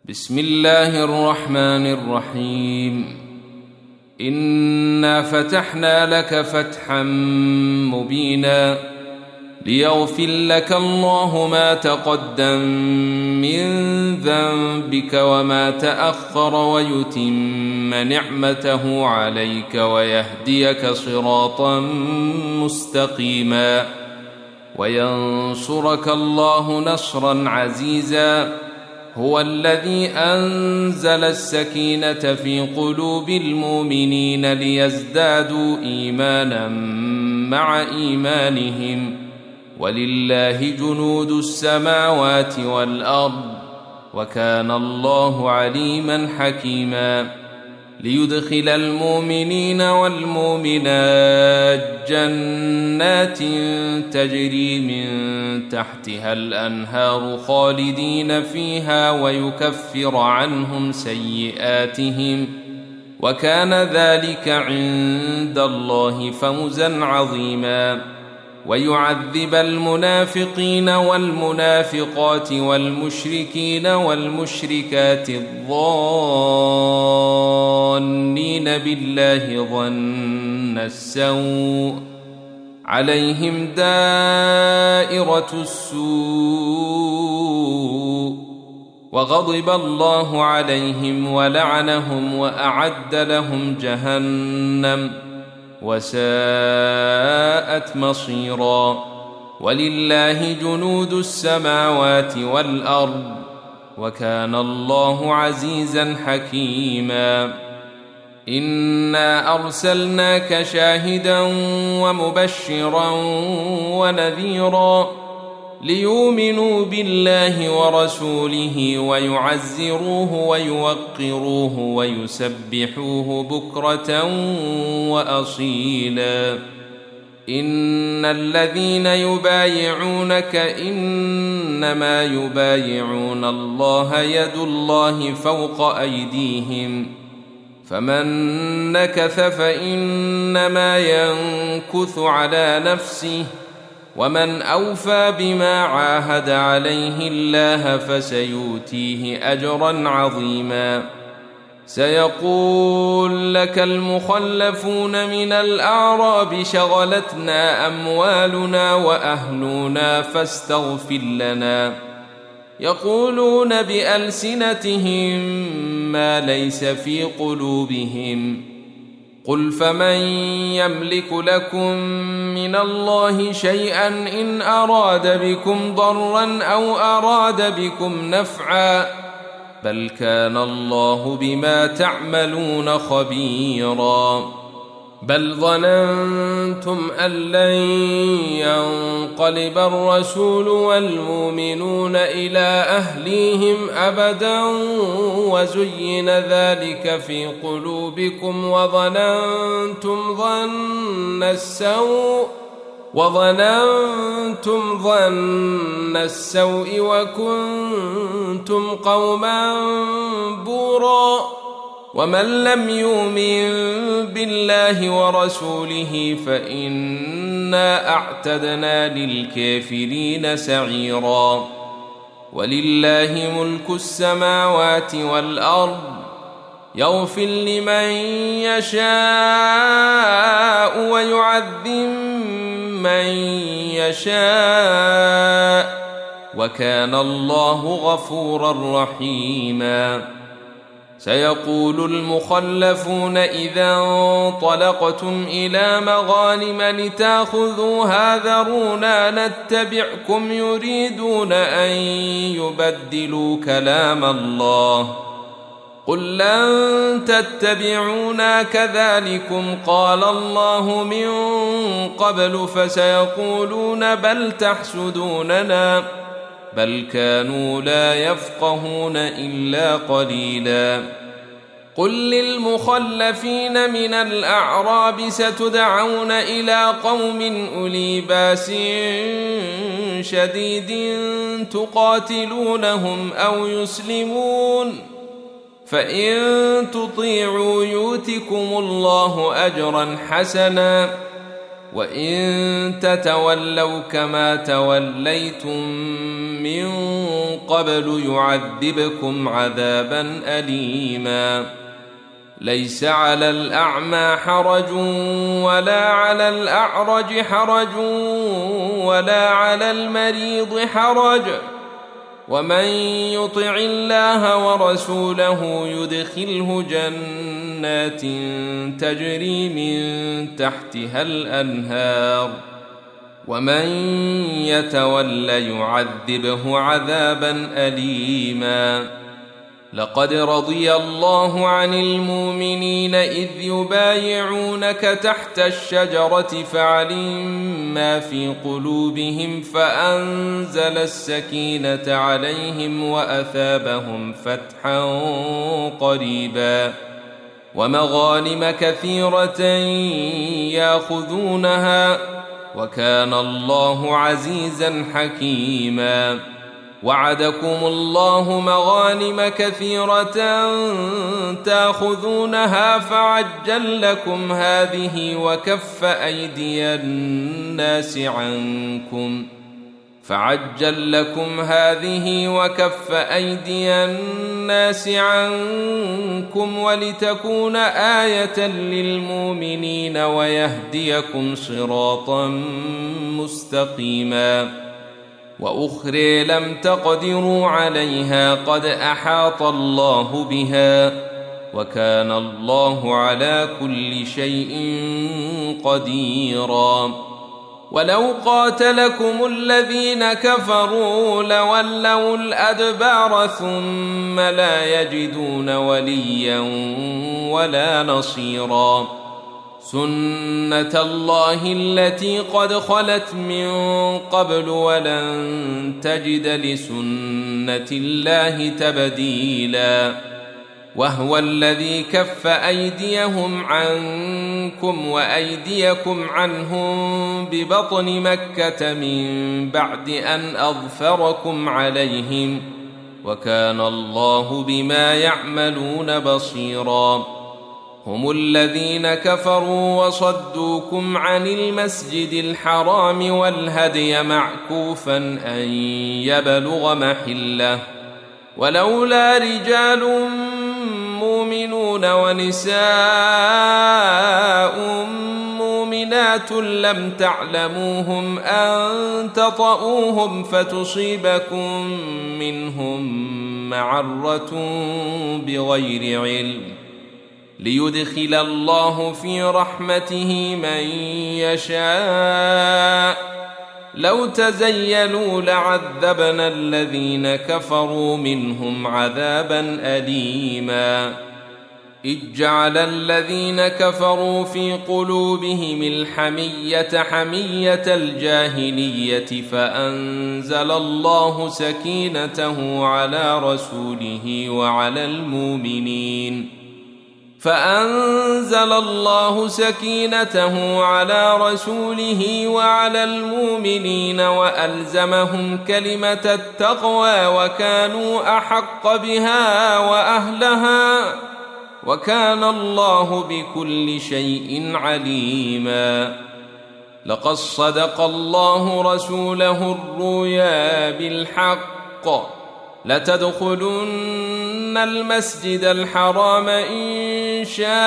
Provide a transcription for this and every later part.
بسم الله الرحمن الرحيم. إنا فتحنا لك فتحا مبينا ليغفر لك الله ما تقدم من ذنبك وما تأخر ويتم نعمته عليك ويهديك صراطا مستقيما وينصرك الله نصرا عزيزا. هو الذي أنزل السكينة في قلوب المؤمنين ليزدادوا إيمانا مع إيمانهم ولله جنود السماوات والأرض وكان الله عليما حكيما. ليدخل المؤمنين والمؤمنات جنات تجري من تحتها الأنهار خالدين فيها ويكفر عنهم سيئاتهم وكان ذلك عند الله فوزا عظيما. ويعذب المنافقين والمنافقات والمشركين والمشركات الظانين بالله ظن السوء عليهم دائرة السوء وغضب الله عليهم ولعنهم وأعد لهم جهنم وساءت مصيرا. ولله جنود السماوات والأرض وكان الله عزيزا حكيما. إنا أرسلناك شاهدا ومبشرا ونذيرا ليؤمنوا بالله ورسوله ويعزروه ويوقروه ويسبحوه بكرة وأصيلا. إن الذين يبايعونك إنما يبايعون الله يد الله فوق أيديهم فمن نكث فإنما ينكث على نفسه ومن أوفى بما عاهد عليه الله فسيؤتيه أجرا عظيما. سيقول لك المخلفون من الأعراب شغلتنا أموالنا وأهلنا فاستغفر لنا يقولون بألسنتهم ما ليس في قلوبهم قل فمن يملك لكم من الله شيئا إن أراد بكم ضرا أو أراد بكم نفعا بل كان الله بما تعملون خبيرا. بل ظننتم أن لن ينقلب الرسول والمؤمنون إلى أهليهم أبدا وزين ذلك في قلوبكم وظننتم ظن السوء وكنتم قوما بورا. ومن لم يؤمن بالله ورسوله فإنا أعتدنا للكافرين سعيرا. ولله ملك السماوات والأرض يغفر لمن يشاء ويعذب من يشاء وكان الله غفورا رحيما. سيقول المخلفون إذا انطلقتم إلى مغانم لتأخذوها ذرونا نتبعكم يريدون أن يبدلوا كلام الله قل لن تتبعونا كذلكم قال الله من قبل فسيقولون بل تحسدوننا بل كانوا لا يفقهون إلا قليلا. قل للمخلفين من الأعراب ستدعون إلى قوم أولي بأس شديد تقاتلونهم أو يسلمون فإن تطيعوا يؤتكم الله أجرا حسنا وإن تتولوا كما توليتم من قبل يعذبكم عذابا أليما ليس على الأعمى حرج ولا على الأعرج حرج ولا على المريض حرج ومن يطع الله ورسوله يدخله جنات تجري من تحتها الأنهار ومن يتول يعذبه عذابا أليما لقد رضي الله عن المؤمنين إذ يبايعونك تحت الشجرة فعلم ما في قلوبهم فأنزل السكينة عليهم وأثابهم فتحا قريبا ومغانم كثيرة يأخذونها وكان الله عزيزا حكيما وعدكم الله مغانم كثيرة تأخذونها فعجل لكم هذه وكف أيدي الناس عنكم ولتكون آية للمؤمنين ويهديكم صراطا مستقيما وأخرى لم تقدروا عليها قد أحاط الله بها وكان الله على كل شيء قديرا ولو قاتلكم الذين كفروا لولوا الأدبار ثم لا يجدون وليا ولا نصيرا سنة الله التي قد خلت من قبل ولن تجد لسنة الله تبديلا وهو الذي كف أيديهم عنكم وأيديكم عنهم ببطن مكة من بعد أن أظفركم عليهم وكان الله بما يعملون بصيرا هم الذين كفروا وصدوكم عن المسجد الحرام والهدي معكوفا أن يبلغ محله ولولا رجال مؤمنون ونساء مؤمنات لم تعلموهم أن تطؤوهم فتصيبكم منهم معرة بغير علم ليدخل الله في رحمته من يشاء لو تزيلوا لعذبنا الذين كفروا منهم عذابا أليما إذ جعل الذين كفروا في قلوبهم الحمية حمية الجاهلية فأنزل الله سكينته على رسوله وعلى المؤمنين وألزمهم كلمة التقوى وكانوا أحق بها وأهلها وكان الله بكل شيء عليما لقد صدق الله رسوله الرؤيا بالحق لتدخلن المسجد الحرام إن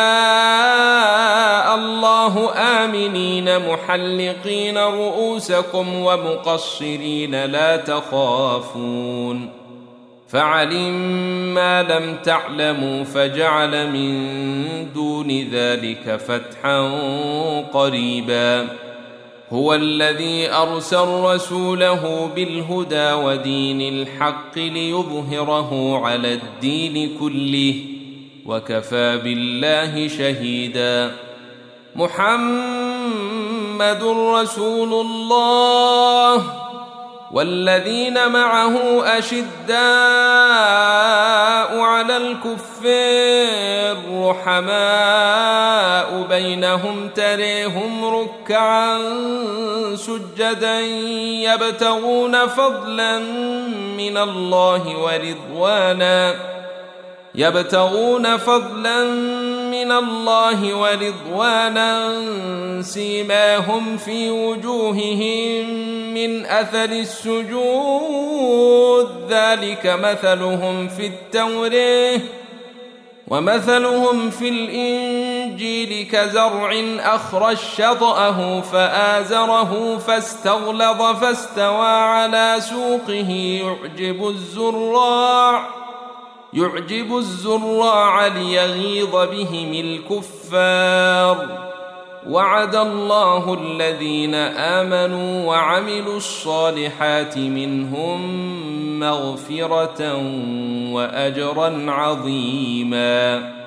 شاء الله آمنين محلقين رؤوسكم ومقصرين لا تخافون فعلم ما لم تعلموا فجعل من دون ذلك فتحا قريبا هو الذي أرسل رسوله بالهدى ودين الحق ليظهره على الدين كله وكفى بالله شهيدا محمد رسول الله والذين معه أشداء على الكفار رحماء بينهم تريهم ركعا سجدا يبتغون فضلا من من الله ورضوانا سيماهم في وجوههم من أثر السجود ذلك مثلهم في التوراة ومثلهم في الإنجيل كزرع أخرج شطأه فآزره فاستغلظ فاستوى على سوقه يعجب الزراع ليغيظ بهم الكفار وعد الله الذين آمنوا وعملوا الصالحات منهم مغفرة وأجرا عظيما.